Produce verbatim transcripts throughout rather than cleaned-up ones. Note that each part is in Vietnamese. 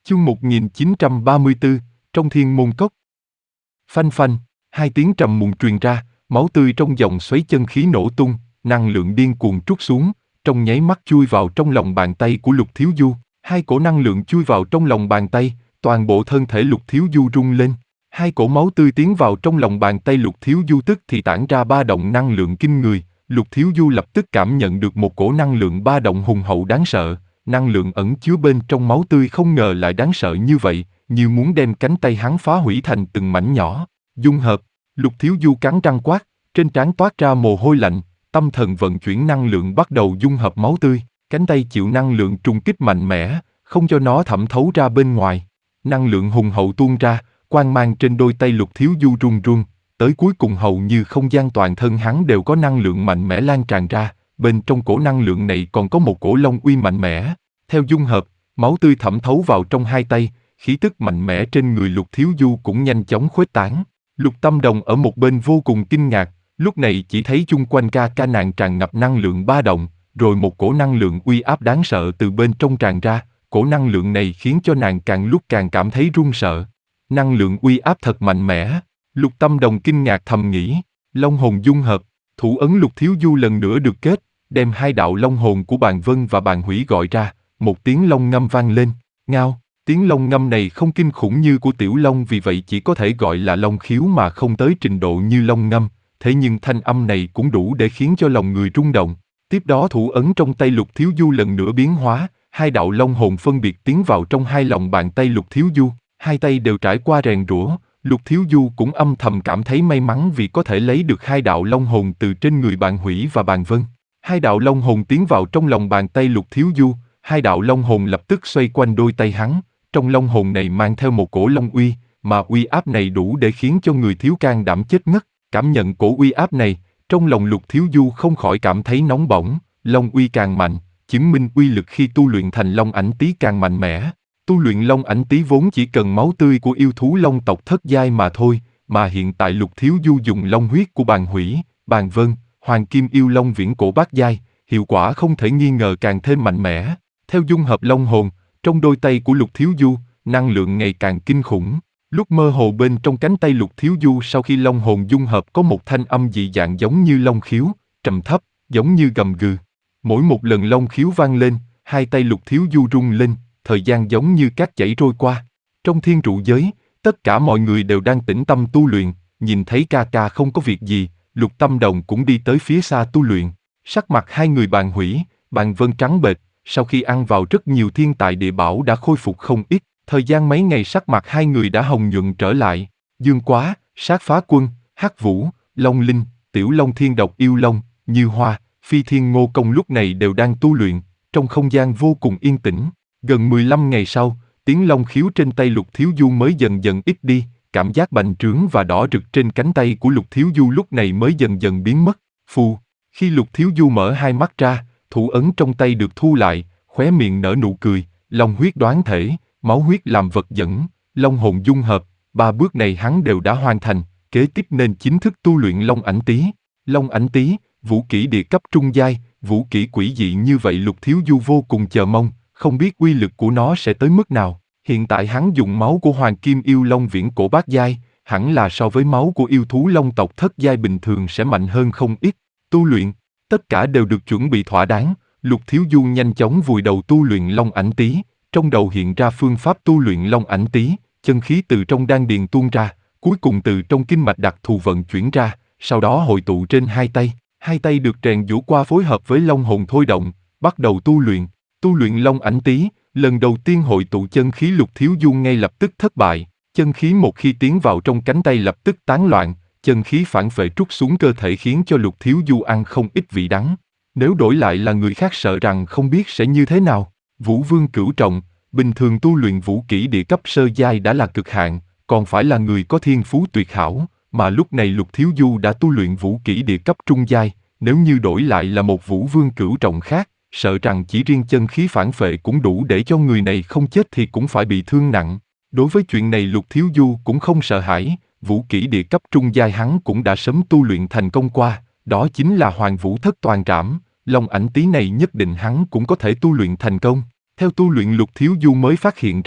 Chương một nghìn chín trăm ba mươi tư, trong thiên môn cốc. Phanh phanh, hai tiếng trầm muộn truyền ra, máu tươi trong dòng xoáy chân khí nổ tung, năng lượng điên cuồng trút xuống, trong nháy mắt chui vào trong lòng bàn tay của Lục Thiếu Du. Hai cổ năng lượng chui vào trong lòng bàn tay, toàn bộ thân thể Lục Thiếu Du rung lên. Hai cổ máu tươi tiến vào trong lòng bàn tay Lục Thiếu Du tức thì tản ra ba động năng lượng kinh người. Lục Thiếu Du lập tức cảm nhận được một cổ năng lượng ba động hùng hậu đáng sợ. Năng lượng ẩn chứa bên trong máu tươi không ngờ lại đáng sợ như vậy, như muốn đem cánh tay hắn phá hủy thành từng mảnh nhỏ. Dung hợp, Lục Thiếu Du cắn răng quát, trên trán toát ra mồ hôi lạnh, tâm thần vận chuyển năng lượng bắt đầu dung hợp máu tươi, cánh tay chịu năng lượng trùng kích mạnh mẽ, không cho nó thẩm thấu ra bên ngoài. Năng lượng hùng hậu tuôn ra, quang mang trên đôi tay Lục Thiếu Du run run, tới cuối cùng hầu như không gian toàn thân hắn đều có năng lượng mạnh mẽ lan tràn ra. Bên trong cổ năng lượng này còn có một cổ long uy mạnh mẽ. Theo dung hợp, máu tươi thẩm thấu vào trong hai tay, khí tức mạnh mẽ trên người Lục Thiếu Du cũng nhanh chóng khuếch tán. Lục Tâm Đồng ở một bên vô cùng kinh ngạc, lúc này chỉ thấy chung quanh ca ca nàng tràn ngập năng lượng ba động, rồi một cổ năng lượng uy áp đáng sợ từ bên trong tràn ra. Cổ năng lượng này khiến cho nàng càng lúc càng cảm thấy run sợ. Năng lượng uy áp thật mạnh mẽ. Lục Tâm Đồng kinh ngạc thầm nghĩ, long hồn dung hợp, thủ ấn Lục Thiếu Du lần nữa được kết, đem hai đạo long hồn của Bàn Vân và Bàn Hủy gọi ra, một tiếng long ngâm vang lên, ngao, tiếng long ngâm này không kinh khủng như của Tiểu Long vì vậy chỉ có thể gọi là long khiếu mà không tới trình độ như long ngâm, thế nhưng thanh âm này cũng đủ để khiến cho lòng người rung động. Tiếp đó thủ ấn trong tay Lục Thiếu Du lần nữa biến hóa, hai đạo long hồn phân biệt tiến vào trong hai lòng bàn tay Lục Thiếu Du, hai tay đều trải qua rèn rũa. Lục Thiếu Du cũng âm thầm cảm thấy may mắn vì có thể lấy được hai đạo long hồn từ trên người Bàn Hủy và Bàn Vân. Hai đạo long hồn tiến vào trong lòng bàn tay Lục Thiếu Du, hai đạo long hồn lập tức xoay quanh đôi tay hắn. Trong long hồn này mang theo một cổ long uy, mà uy áp này đủ để khiến cho người thiếu can đảm chết ngất. Cảm nhận cổ uy áp này, trong lòng Lục Thiếu Du không khỏi cảm thấy nóng bỏng. Long uy càng mạnh, chứng minh uy lực khi tu luyện thành Long Ảnh Tý càng mạnh mẽ. Tu luyện Long Ảnh Tý vốn chỉ cần máu tươi của yêu thú long tộc thất giai mà thôi, mà hiện tại Lục Thiếu Du dùng long huyết của Bàn Hủy, Bàn Vân, Hoàng Kim Yêu Long viễn cổ bát giai, hiệu quả không thể nghi ngờ càng thêm mạnh mẽ. Theo dung hợp long hồn, trong đôi tay của Lục Thiếu Du, năng lượng ngày càng kinh khủng. Lúc mơ hồ bên trong cánh tay Lục Thiếu Du sau khi long hồn dung hợp có một thanh âm dị dạng giống như long khiếu, trầm thấp, giống như gầm gừ. Mỗi một lần long khiếu vang lên, hai tay Lục Thiếu Du rung lên, thời gian giống như cát chảy trôi qua. Trong thiên trụ giới, tất cả mọi người đều đang tĩnh tâm tu luyện, nhìn thấy ca ca không có việc gì, Lục Tâm Đồng cũng đi tới phía xa tu luyện. Sắc mặt hai người Bàn Hủy, Bàn Vân trắng bệch, sau khi ăn vào rất nhiều thiên tài địa bảo đã khôi phục không ít, thời gian mấy ngày sắc mặt hai người đã hồng nhuận trở lại. Dương Quá, Sát Phá Quân, Hắc Vũ, Long Linh, Tiểu Long Thiên Độc Yêu Long, Như Hoa, Phi Thiên Ngô Công lúc này đều đang tu luyện, trong không gian vô cùng yên tĩnh. Gần mười lăm ngày sau, tiếng long khiếu trên tay Lục Thiếu Du mới dần dần ít đi, cảm giác bành trướng và đỏ rực trên cánh tay của Lục Thiếu Du lúc này mới dần dần biến mất. Phù, khi Lục Thiếu Du mở hai mắt ra, thủ ấn trong tay được thu lại, khóe miệng nở nụ cười, long huyết đoán thể, máu huyết làm vật dẫn, long hồn dung hợp, ba bước này hắn đều đã hoàn thành, kế tiếp nên chính thức tu luyện Long Ảnh Tý. Long Ảnh Tý, vũ kỹ địa cấp trung giai, vũ kỹ quỷ dị như vậy Lục Thiếu Du vô cùng chờ mong, không biết uy lực của nó sẽ tới mức nào. Hiện tại hắn dùng máu của Hoàng Kim Yêu Long viễn cổ bát giai, hẳn là so với máu của yêu thú long tộc thất giai bình thường sẽ mạnh hơn không ít. Tu luyện, tất cả đều được chuẩn bị thỏa đáng, Lục Thiếu Du nhanh chóng vùi đầu tu luyện Long Ảnh Tý, trong đầu hiện ra phương pháp tu luyện Long Ảnh Tý, chân khí từ trong đan điền tuôn ra, cuối cùng từ trong kinh mạch đặc thù vận chuyển ra, sau đó hội tụ trên hai tay, hai tay được rèn giũa qua phối hợp với long hồn thôi động, bắt đầu tu luyện. Tu luyện Long Ảnh Tý, lần đầu tiên hội tụ chân khí Lục Thiếu Du ngay lập tức thất bại, chân khí một khi tiến vào trong cánh tay lập tức tán loạn, chân khí phản phệ trút xuống cơ thể khiến cho Lục Thiếu Du ăn không ít vị đắng. Nếu đổi lại là người khác sợ rằng không biết sẽ như thế nào. Vũ Vương Cửu Trọng, bình thường tu luyện vũ kỹ địa cấp sơ giai đã là cực hạn, còn phải là người có thiên phú tuyệt hảo, mà lúc này Lục Thiếu Du đã tu luyện vũ kỹ địa cấp trung giai, nếu như đổi lại là một Vũ Vương Cửu Trọng khác, sợ rằng chỉ riêng chân khí phản phệ cũng đủ để cho người này không chết thì cũng phải bị thương nặng. Đối với chuyện này Lục Thiếu Du cũng không sợ hãi, vũ kỹ địa cấp trung giai hắn cũng đã sớm tu luyện thành công qua, đó chính là Hoàng Vũ Thất Toàn Trảm, Long Ảnh Tý này nhất định hắn cũng có thể tu luyện thành công. Theo tu luyện Lục Thiếu Du mới phát hiện ra,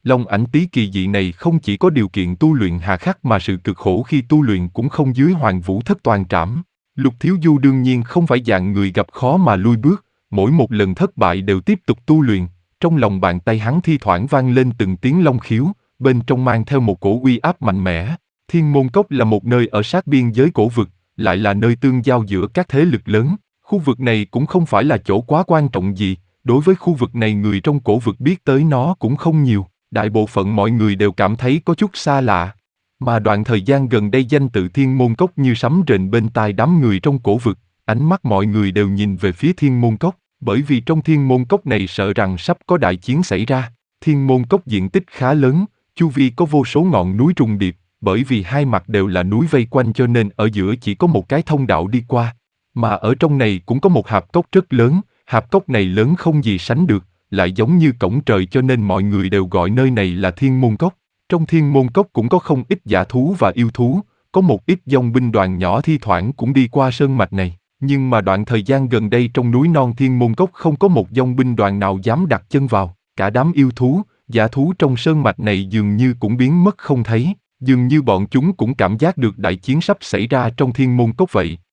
Long ảnh tý kỳ dị này không chỉ có điều kiện tu luyện hà khắc mà sự cực khổ khi tu luyện cũng không dưới Hoàng Vũ Thất Toàn Trảm. Lục Thiếu Du đương nhiên không phải dạng người gặp khó mà lui bước, mỗi một lần thất bại đều tiếp tục tu luyện, trong lòng bàn tay hắn thi thoảng vang lên từng tiếng long khiếu, bên trong mang theo một cổ uy áp mạnh mẽ. Thiên Môn Cốc là một nơi ở sát biên giới cổ vực, lại là nơi tương giao giữa các thế lực lớn. Khu vực này cũng không phải là chỗ quá quan trọng gì, đối với khu vực này người trong cổ vực biết tới nó cũng không nhiều, đại bộ phận mọi người đều cảm thấy có chút xa lạ. Mà đoạn thời gian gần đây danh tự Thiên Môn Cốc như sấm rền bên tai đám người trong cổ vực, ánh mắt mọi người đều nhìn về phía Thiên Môn Cốc, bởi vì trong Thiên Môn Cốc này sợ rằng sắp có đại chiến xảy ra. Thiên Môn Cốc diện tích khá lớn, chu vi có vô số ngọn núi trùng điệp, bởi vì hai mặt đều là núi vây quanh cho nên ở giữa chỉ có một cái thông đạo đi qua. Mà ở trong này cũng có một hạp cốc rất lớn, hạp cốc này lớn không gì sánh được, lại giống như cổng trời cho nên mọi người đều gọi nơi này là Thiên Môn Cốc. Trong Thiên Môn Cốc cũng có không ít dã thú và yêu thú, có một ít dòng binh đoàn nhỏ thi thoảng cũng đi qua sơn mạch này. Nhưng mà đoạn thời gian gần đây trong núi non Thiên Môn Cốc không có một dòng binh đoàn nào dám đặt chân vào, cả đám yêu thú, dã thú trong sơn mạch này dường như cũng biến mất không thấy, dường như bọn chúng cũng cảm giác được đại chiến sắp xảy ra trong Thiên Môn Cốc vậy.